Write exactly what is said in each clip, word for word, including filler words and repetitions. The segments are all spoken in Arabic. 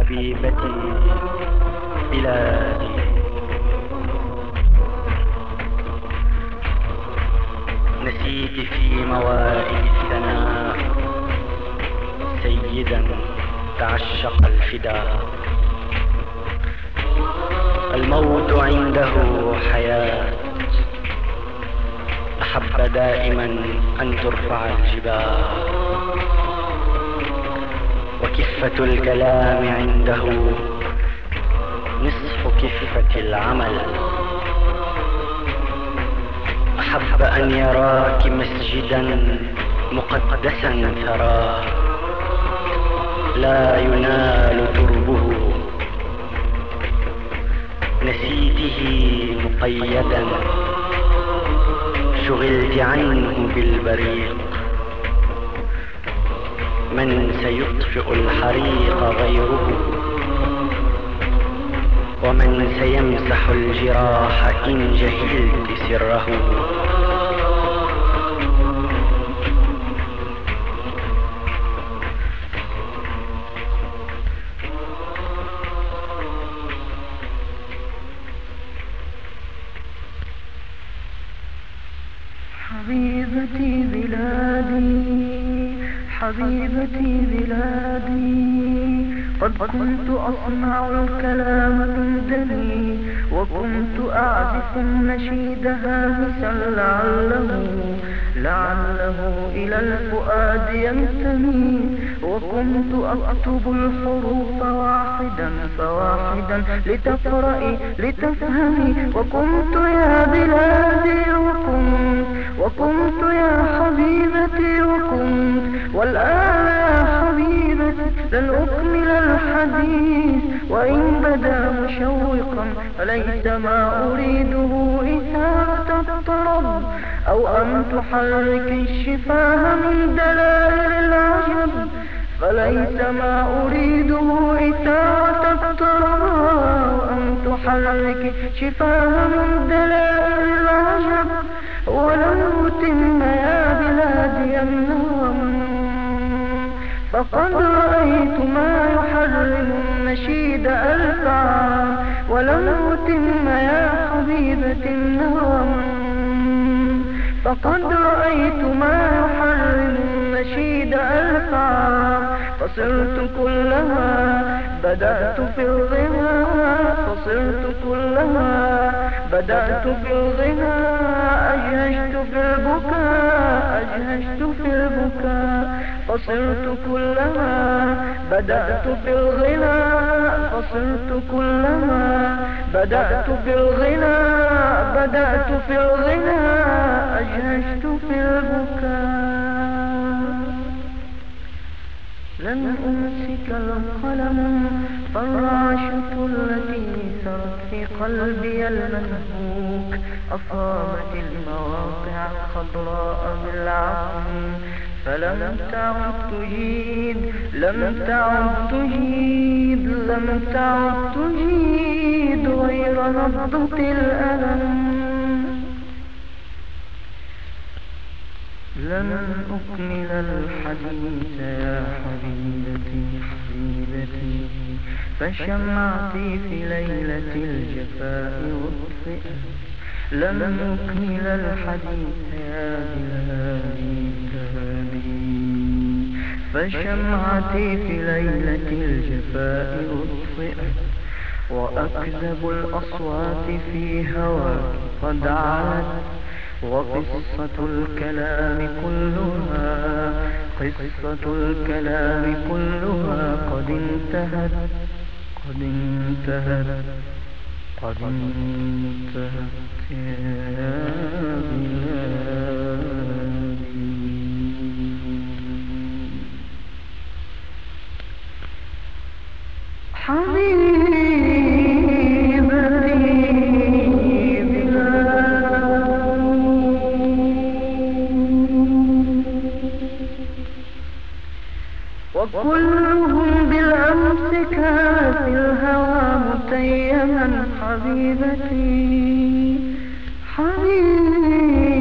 حبيبتي بلادي. نسيت في موائد الثناء سيدا تعشق الفداء. الموت عنده حياة، أحب دائما أن ترفع الجبال. وكفة الكلام عنده نصف كفة العمل. أحب أن يراك مسجدا مقدسا تراه، لا ينال تربه. نسيته مقيدا، شغلت عنه بالبريق. من سيطفئ الحريق غيره، ومن سيمسح الجراح إن جهلت سره. حبيبتي بلادي، حبيبتي بلادي، قد كنت أصنع الكلام دونني، وكنت أعزف النشيد هامسا لعله لعله إلى الفؤاد ينتمي. وكنت أكتب الحروف واحدا فواحدا لتقرأي لتفهمي. وكنت يا بلادي وكنت وكنت يا حبيبتي وكنت. والآن يا حبيبتي لن أكمل الحديث، وإن بدا مشوقا فليس ما أريده إثارة الطرب أو أن تحرك الشفاه من دلائل العجب. فليس ما أريده إثارة الطرب أو أن تحرك شفاه من دلائل العجب. ولن أتم يا بلادي النوم، فقد رأيت ما يحرم النشيد ألف عام. ولن أتم يا حبيبتي النوم، فقد رأيت ما يحرم النشيد ألف عام. فصرت كلما بدأت في الغناء، فصرت كلما بدأت في الغناء أجهشت في البكاء، أجهشت في البكاء. فصرت كلما بدأت في الغناء، فصرت كلما بدأت في الغناء، بدأت في الغناء أجهشت في البكاء. لن أمسك القلم، فالرعشة التي سرت في قلبي المنهوك أصابت المواقع الخضراء بالعفن. فلم تعد تجيد، لم تعد تجيد، لم تعد تجيد غير نبضة الألم. لن أكمل الحديث يا حبيبتي حبيبتي، فشمعتي في ليلة الجفاء أطفئت. لن أكمل الحديث يا بلادي بلادي، فشمعتي في ليلة الجفاء أطفئت. وأكذب الأصوات في هواك قد علت، وقصة الكلام كلها قصة الكلام كلها قد انتهت قد انتهت قد انتهت يا بلادي. حبيبتي وكلهم بالأمس كان في الهوى متيما. حبيبتي حبيبتي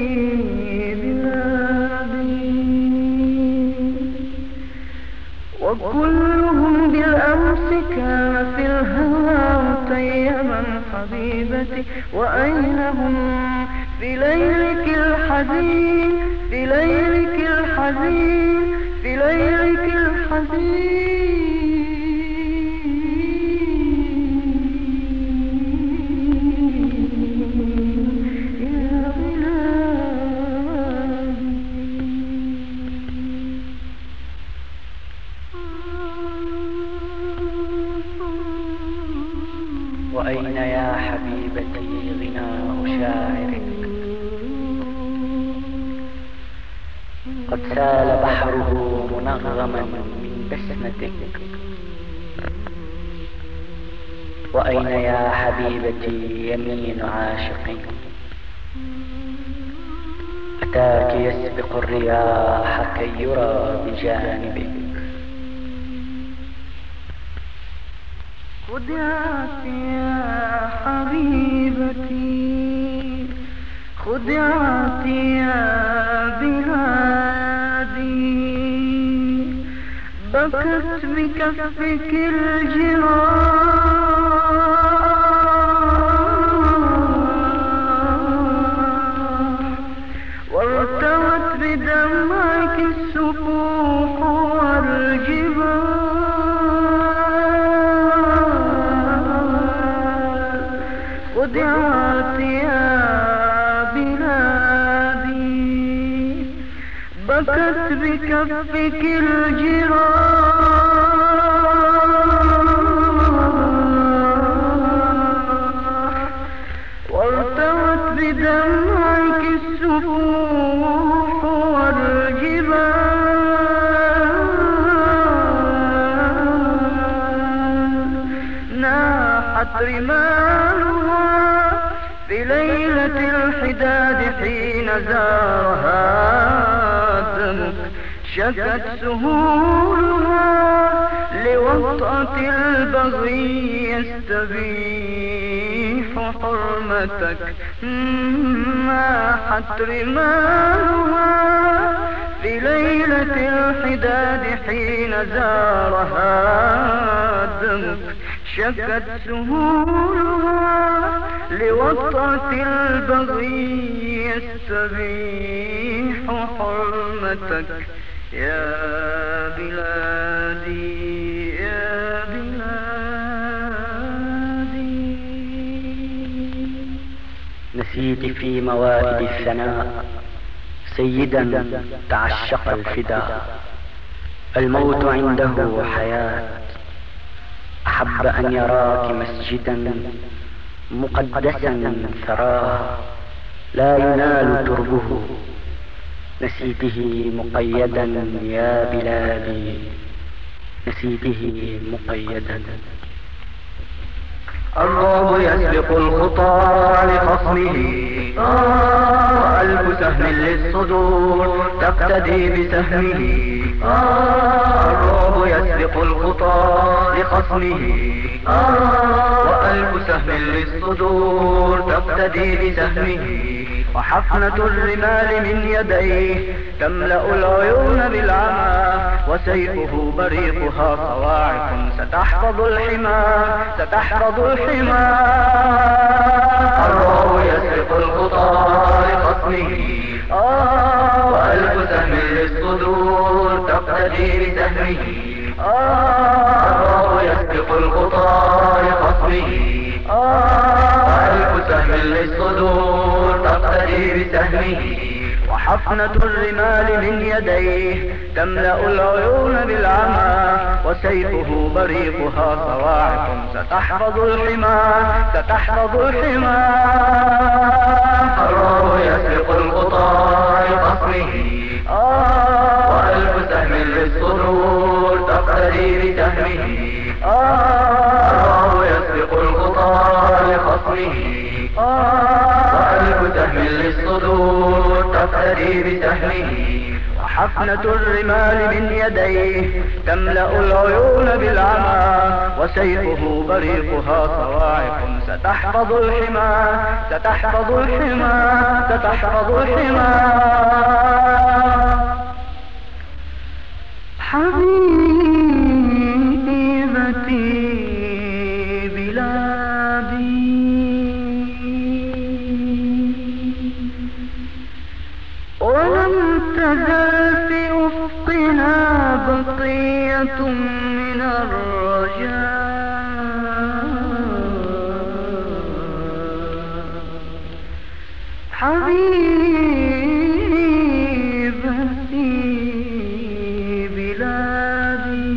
بلادي. وكلهم بالأمس كان في الهوى متيما حبيبتي، وأين هم في ليلك الحزين، في ليلك الحزين، في ليلك الحزين يا بلادي. وأين يا حبيبتي غناء شاعرك؟ قد سال بحره منغما من بسمتك. وأين يا حبيبتي يمين عاشق؟ أتاك يسبق الرياح كي يرى بجانبك. خدعتي يا حبيبتي، خدعتي يا بلادي، بكت بكفك الجراح وارتوت بدمعك السفوح والجبال. خدعتي يا بلادي، بكت بكفك الجراح وارتوت بدمعك السفوح والجبال. ناحت رمالها في ليلة الحداد حين زارها دمك، شكت سهولها لوطأة البغي يستبيح حرمتك. ناحت رمالها في ليلة الحداد حين زارها دمك، شكت سهولها لوطأة البغي يستبيح حرمتك. يا بلادي يا بلادي. نسيت في موائد الثناء سيدا تعشق الفداء، الموت عنده حياة، أحب أن يراك مسجدا مقدسا ثراه لا ينال تربه. نسيته مقيدا يا بلادي، نسيته مقيدا. الرعب يسبق الخطى لخصمه، وألف سهم للصدور تقتدي بسهمه. الرعب يسبق الخطى لخصمه، وألف سهم للصدور تقتدي بسهمه. وحفنة الرمال من يديه تملأ العيون بالعمى، وسيفه بريقها صواعق ستحفظ الحمى، ستحفظ الحمى. الرعب يسبق الخطى لخصمه، وألف سهم للصدور تقتدي بسهمه. الرعب يسبق الخطى لخصمه، وألف سهم للصدور تقتدي بسهمه. وحفنة الرمال من يديه تملأ العيون بالعمى، وسيفه بريقها صواعق ستحفظ الحمى، ستحفظ الحمى. الرعب يسبق الخطى لخصمه، وألف سهم للصدور تقتدي بسهمه. الرعب يسبق الخطى لخصمه، وألف سهم للصدور تقتدي بسهمه. وحفنة الرمال من يديه تملأ العيون بالعمى، وسيفه بريقها صواعق ستحفظ الحمى، ستحفظ الحمى، ستحفظ الحمى. حبيبي همتي بلادي ولم تزل في أفقها بقية من الرجاء حبيبتي بلادي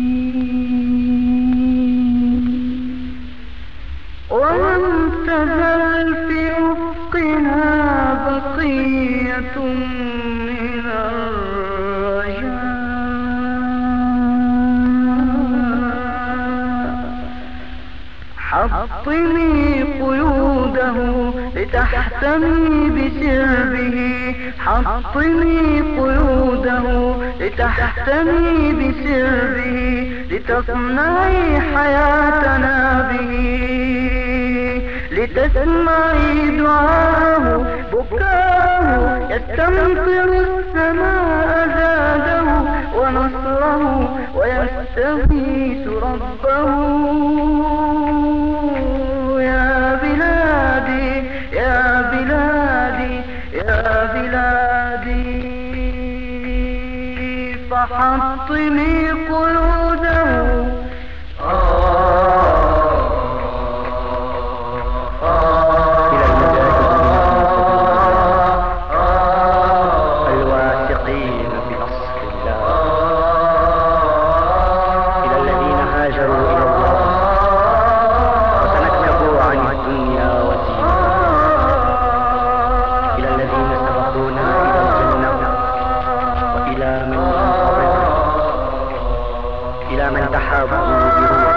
ولم تزل في أفقها بقية من الرجاء حطمي قيوده لتحتمي بسربه حطمي قيوده لتحتمي بسربه لتصنعي حياتنا به لتسمعي دعاه بكاه يستمطر السماء زاده ونصره ويستغيث ربه يا بلادي يا بلادي يا بلادي فحطمي قيوده الواثقين بنصر الله إلى الذين هاجروا إلى الله وتنكبوا عن الدنيا وزينتها إلى الذين سبقونا إلى الجنة وإلى من إلى من تحابوا بروح